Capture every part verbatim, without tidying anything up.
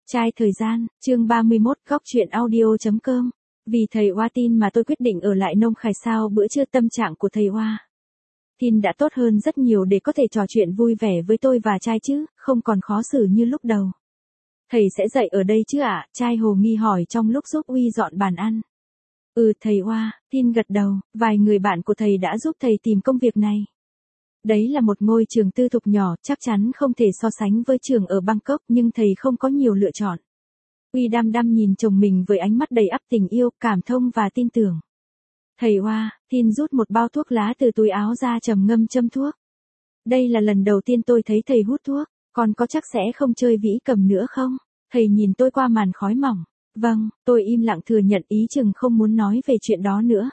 Trai thời gian, chương ba mươi mốt, góc chuyện audio chấm com. Vì thầy Hoa tin mà tôi quyết định ở lại Nông Khải sao bữa trưa tâm trạng của thầy Hoa. Tin đã tốt hơn rất nhiều để có thể trò chuyện vui vẻ với tôi và trai chứ, không còn khó xử như lúc đầu. Thầy sẽ dậy ở đây chứ ạ? À? Trai hồ nghi hỏi trong lúc giúp Uy dọn bàn ăn. Ừ thầy Hoa, Tin gật đầu, vài người bạn của thầy đã giúp thầy tìm công việc này. Đấy là một ngôi trường tư thục nhỏ, chắc chắn không thể so sánh với trường ở Bangkok nhưng thầy không có nhiều lựa chọn. Uy đăm đăm nhìn chồng mình với ánh mắt đầy ắp tình yêu, cảm thông và tin tưởng. Thầy Hoa, Tin rút một bao thuốc lá từ túi áo ra trầm ngâm châm thuốc. Đây là lần đầu tiên tôi thấy thầy hút thuốc, con có chắc sẽ không chơi vĩ cầm nữa không? Thầy nhìn tôi qua màn khói mỏng. Vâng, tôi im lặng thừa nhận ý chừng không muốn nói về chuyện đó nữa.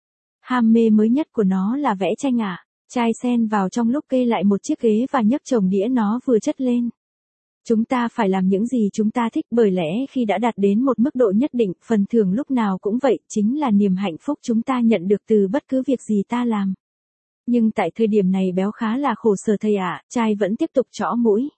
Ham mê mới nhất của nó là vẽ tranh ạ. À. Trai xen vào trong lúc kê lại một chiếc ghế và nhấc chồng đĩa nó vừa chất lên. Chúng ta phải làm những gì chúng ta thích bởi lẽ khi đã đạt đến một mức độ nhất định, phần thưởng lúc nào cũng vậy, chính là niềm hạnh phúc chúng ta nhận được từ bất cứ việc gì ta làm. Nhưng tại thời điểm này béo khá là khổ sở thầy ạ, à, trai vẫn tiếp tục trõ mũi.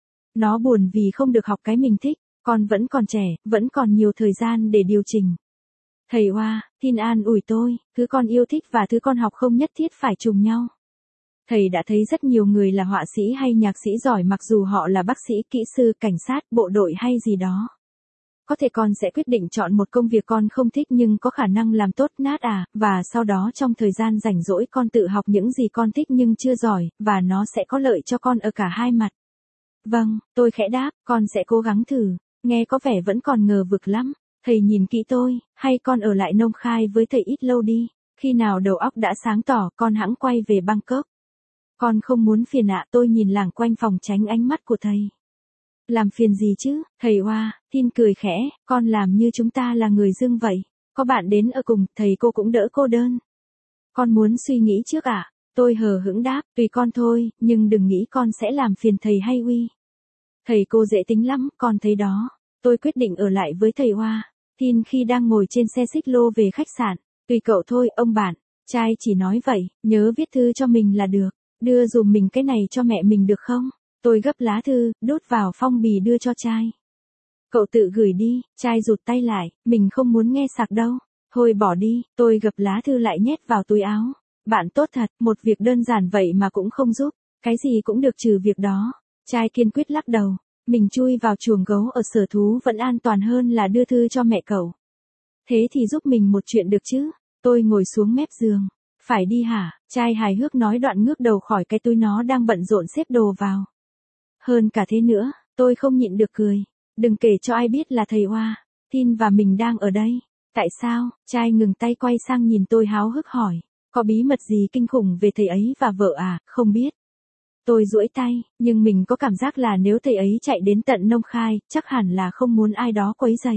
Nó buồn vì không được học cái mình thích, con vẫn còn trẻ, vẫn còn nhiều thời gian để điều chỉnh. Thầy Hoa, Tin an ủi tôi, thứ con yêu thích và thứ con học không nhất thiết phải trùng nhau. Thầy đã thấy rất nhiều người là họa sĩ hay nhạc sĩ giỏi mặc dù họ là bác sĩ, kỹ sư, cảnh sát, bộ đội hay gì đó. Có thể con sẽ quyết định chọn một công việc con không thích nhưng có khả năng làm tốt nát à, và sau đó trong thời gian rảnh rỗi con tự học những gì con thích nhưng chưa giỏi, và nó sẽ có lợi cho con ở cả hai mặt. Vâng, tôi khẽ đáp, con sẽ cố gắng thử, nghe có vẻ vẫn còn ngờ vực lắm. Thầy nhìn kỹ tôi, hay con ở lại Nông Khai với thầy ít lâu đi, khi nào đầu óc đã sáng tỏ con hẵng quay về Bangkok. Con không muốn phiền ạ, tôi nhìn lảng quanh phòng tránh ánh mắt của thầy. Làm phiền gì chứ, thầy Hoa, Tin cười khẽ, con làm như chúng ta là người dưng vậy. Có bạn đến ở cùng, thầy cô cũng đỡ cô đơn. Con muốn suy nghĩ trước ạ, à? Tôi hờ hững đáp, tùy con thôi, nhưng đừng nghĩ con sẽ làm phiền thầy hay Uy. Thầy cô dễ tính lắm, con thấy đó. Tôi quyết định ở lại với thầy Hoa. Tin khi đang ngồi trên xe xích lô về khách sạn. Tùy cậu thôi, ông bạn. Trai chỉ nói vậy, nhớ viết thư cho mình là được. Đưa dùm mình cái này cho mẹ mình được không? Tôi gấp lá thư, đút vào phong bì đưa cho trai. Cậu tự gửi đi, trai rụt tay lại, mình không muốn nghe sạc đâu. Thôi bỏ đi, tôi gập lá thư lại nhét vào túi áo. Bạn tốt thật, một việc đơn giản vậy mà cũng không giúp. Cái gì cũng được trừ việc đó. Trai kiên quyết lắc đầu. Mình chui vào chuồng gấu ở sở thú vẫn an toàn hơn là đưa thư cho mẹ cậu. Thế thì giúp mình một chuyện được chứ? Tôi ngồi xuống mép giường. Phải đi hả? Trai hài hước nói đoạn ngước đầu khỏi cái túi nó đang bận rộn xếp đồ vào. Hơn cả thế nữa, tôi không nhịn được cười. Đừng kể cho ai biết là thầy Hoa, Tin và mình đang ở đây. Tại sao? Trai ngừng tay quay sang nhìn tôi háo hức hỏi. Có bí mật gì kinh khủng về thầy ấy và vợ à? Không biết. Tôi duỗi tay, nhưng mình có cảm giác là nếu thầy ấy chạy đến tận Nông Khai, chắc hẳn là không muốn ai đó quấy rầy.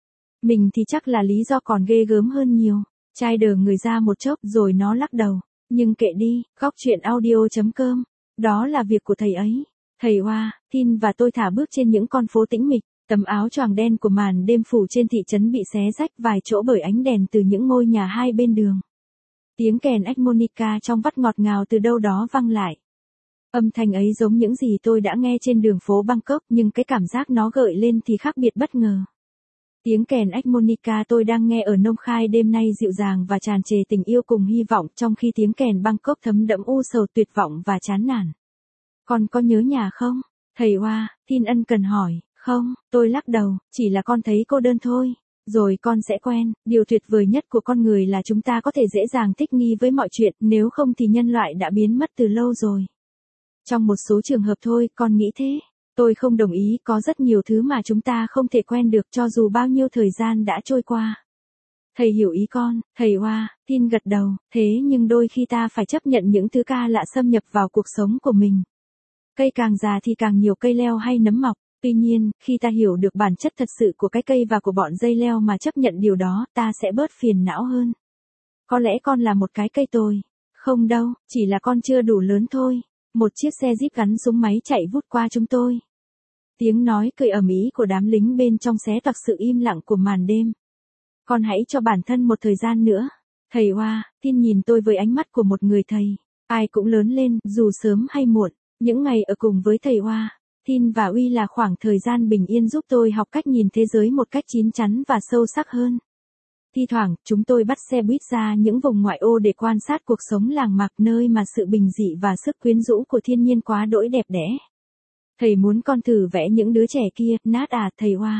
Mình thì chắc là lý do còn ghê gớm hơn nhiều. Trai đờ người ra một chốc rồi nó lắc đầu. Nhưng kệ đi, góc chuyện audio chấm com. Đó là việc của thầy ấy. Thầy Hoa, Tin và tôi thả bước trên những con phố tĩnh mịch. Tấm áo choàng đen của màn đêm phủ trên thị trấn bị xé rách vài chỗ bởi ánh đèn từ những ngôi nhà hai bên đường. Tiếng kèn harmonica trong vắt ngọt ngào từ đâu đó vang lại. Âm thanh ấy giống những gì tôi đã nghe trên đường phố Bangkok nhưng cái cảm giác nó gợi lên thì khác biệt bất ngờ. Tiếng kèn harmonica tôi đang nghe ở Nông Khai đêm nay dịu dàng và tràn trề tình yêu cùng hy vọng trong khi tiếng kèn Bangkok thấm đẫm u sầu tuyệt vọng và chán nản. Con có nhớ nhà không? Thầy Hoa, Tin ân cần hỏi. Không, tôi lắc đầu, chỉ là con thấy cô đơn thôi. Rồi con sẽ quen, điều tuyệt vời nhất của con người là chúng ta có thể dễ dàng thích nghi với mọi chuyện, nếu không thì nhân loại đã biến mất từ lâu rồi. Trong một số trường hợp thôi, con nghĩ thế. Tôi không đồng ý, có rất nhiều thứ mà chúng ta không thể quen được cho dù bao nhiêu thời gian đã trôi qua. Thầy hiểu ý con, thầy Hoa, Tin gật đầu, thế nhưng đôi khi ta phải chấp nhận những thứ ca lạ xâm nhập vào cuộc sống của mình. Cây càng già thì càng nhiều cây leo hay nấm mọc, tuy nhiên, khi ta hiểu được bản chất thật sự của cái cây và của bọn dây leo mà chấp nhận điều đó, ta sẽ bớt phiền não hơn. Có lẽ con là một cái cây tồi. Không đâu, chỉ là con chưa đủ lớn thôi. Một chiếc xe jeep gắn súng máy chạy vút qua chúng tôi. Tiếng nói cười ầm ĩ của đám lính bên trong xé toạc sự im lặng của màn đêm. Con hãy cho bản thân một thời gian nữa. Thầy Hoa, Tin nhìn tôi với ánh mắt của một người thầy. Ai cũng lớn lên, dù sớm hay muộn. Những ngày ở cùng với thầy Hoa, Tin và Uy là khoảng thời gian bình yên giúp tôi học cách nhìn thế giới một cách chín chắn và sâu sắc hơn. Thi thoảng, chúng tôi bắt xe buýt ra những vùng ngoại ô để quan sát cuộc sống làng mạc, nơi mà sự bình dị và sức quyến rũ của thiên nhiên quá đỗi đẹp đẽ. Thầy muốn con thử vẽ những đứa trẻ kia, nát à, thầy Hoa.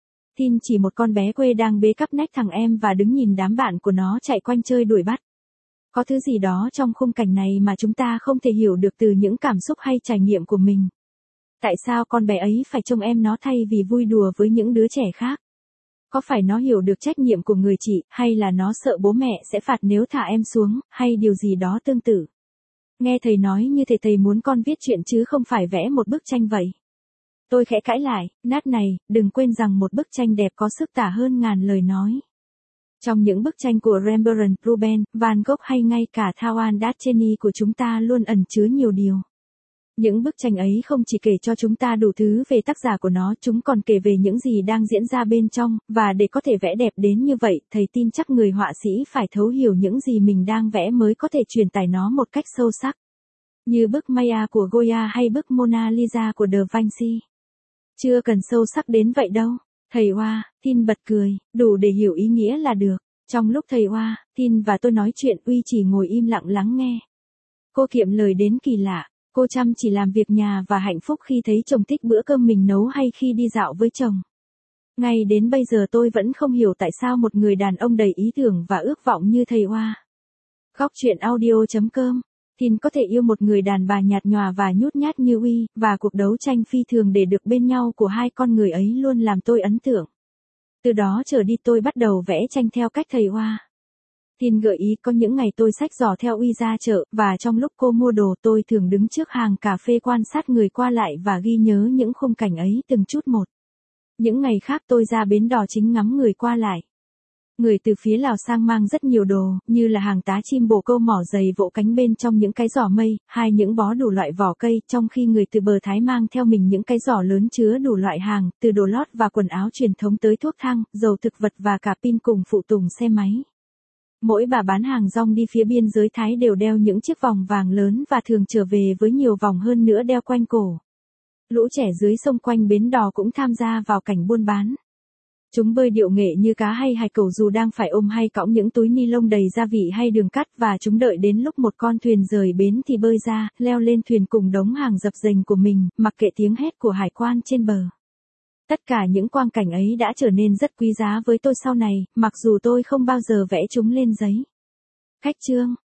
Tin chỉ một con bé quê đang bế cắp nách thằng em và đứng nhìn đám bạn của nó chạy quanh chơi đuổi bắt. Có thứ gì đó trong khung cảnh này mà chúng ta không thể hiểu được từ những cảm xúc hay trải nghiệm của mình. Tại sao con bé ấy phải trông em nó thay vì vui đùa với những đứa trẻ khác? Có phải nó hiểu được trách nhiệm của người chị, hay là nó sợ bố mẹ sẽ phạt nếu thả em xuống, hay điều gì đó tương tự? Nghe thầy nói như thể thầy muốn con viết chuyện chứ không phải vẽ một bức tranh vậy. Tôi khẽ cãi lại, nát này, đừng quên rằng một bức tranh đẹp có sức tả hơn ngàn lời nói. Trong những bức tranh của Rembrandt, Rubens, Van Gogh hay ngay cả Thao Đát Cheni của chúng ta luôn ẩn chứa nhiều điều. Những bức tranh ấy không chỉ kể cho chúng ta đủ thứ về tác giả của nó, chúng còn kể về những gì đang diễn ra bên trong, và để có thể vẽ đẹp đến như vậy, thầy tin chắc người họa sĩ phải thấu hiểu những gì mình đang vẽ mới có thể truyền tải nó một cách sâu sắc. Như bức Maya của Goya hay bức Mona Lisa của Da Vinci. Chưa cần sâu sắc đến vậy đâu. Thầy Hoa, Tin bật cười, đủ để hiểu ý nghĩa là được. Trong lúc thầy Hoa, Tin và tôi nói chuyện, Uy chỉ ngồi im lặng lắng nghe. Cô kiệm lời đến kỳ lạ. Cô chăm chỉ làm việc nhà và hạnh phúc khi thấy chồng thích bữa cơm mình nấu hay khi đi dạo với chồng. Ngay đến bây giờ tôi vẫn không hiểu tại sao một người đàn ông đầy ý tưởng và ước vọng như thầy Hoa. Góc chuyện audio chấm com. Tin có thể yêu một người đàn bà nhạt nhòa và nhút nhát như Uy, và cuộc đấu tranh phi thường để được bên nhau của hai con người ấy luôn làm tôi ấn tượng. Từ đó trở đi tôi bắt đầu vẽ tranh theo cách thầy Hoa. Tin gợi ý có những ngày tôi xách giỏ theo Uy ra chợ, và trong lúc cô mua đồ tôi thường đứng trước hàng cà phê quan sát người qua lại và ghi nhớ những khung cảnh ấy từng chút một. Những ngày khác tôi ra bến đò chính ngắm người qua lại. Người từ phía Lào sang mang rất nhiều đồ, như là hàng tá chim bồ câu mỏ dày vỗ cánh bên trong những cái giỏ mây, hay những bó đủ loại vỏ cây, trong khi người từ bờ Thái mang theo mình những cái giỏ lớn chứa đủ loại hàng, từ đồ lót và quần áo truyền thống tới thuốc thang, dầu thực vật và cả pin cùng phụ tùng xe máy. Mỗi bà bán hàng rong đi phía biên giới Thái đều đeo những chiếc vòng vàng lớn và thường trở về với nhiều vòng hơn nữa đeo quanh cổ. Lũ trẻ dưới sông quanh bến đò cũng tham gia vào cảnh buôn bán. Chúng bơi điệu nghệ như cá hay hải cẩu dù đang phải ôm hay cõng những túi ni lông đầy gia vị hay đường cắt, và chúng đợi đến lúc một con thuyền rời bến thì bơi ra, leo lên thuyền cùng đống hàng dập dềnh của mình, mặc kệ tiếng hét của hải quan trên bờ. Tất cả những quang cảnh ấy đã trở nên rất quý giá với tôi sau này, mặc dù tôi không bao giờ vẽ chúng lên giấy. Khách chương.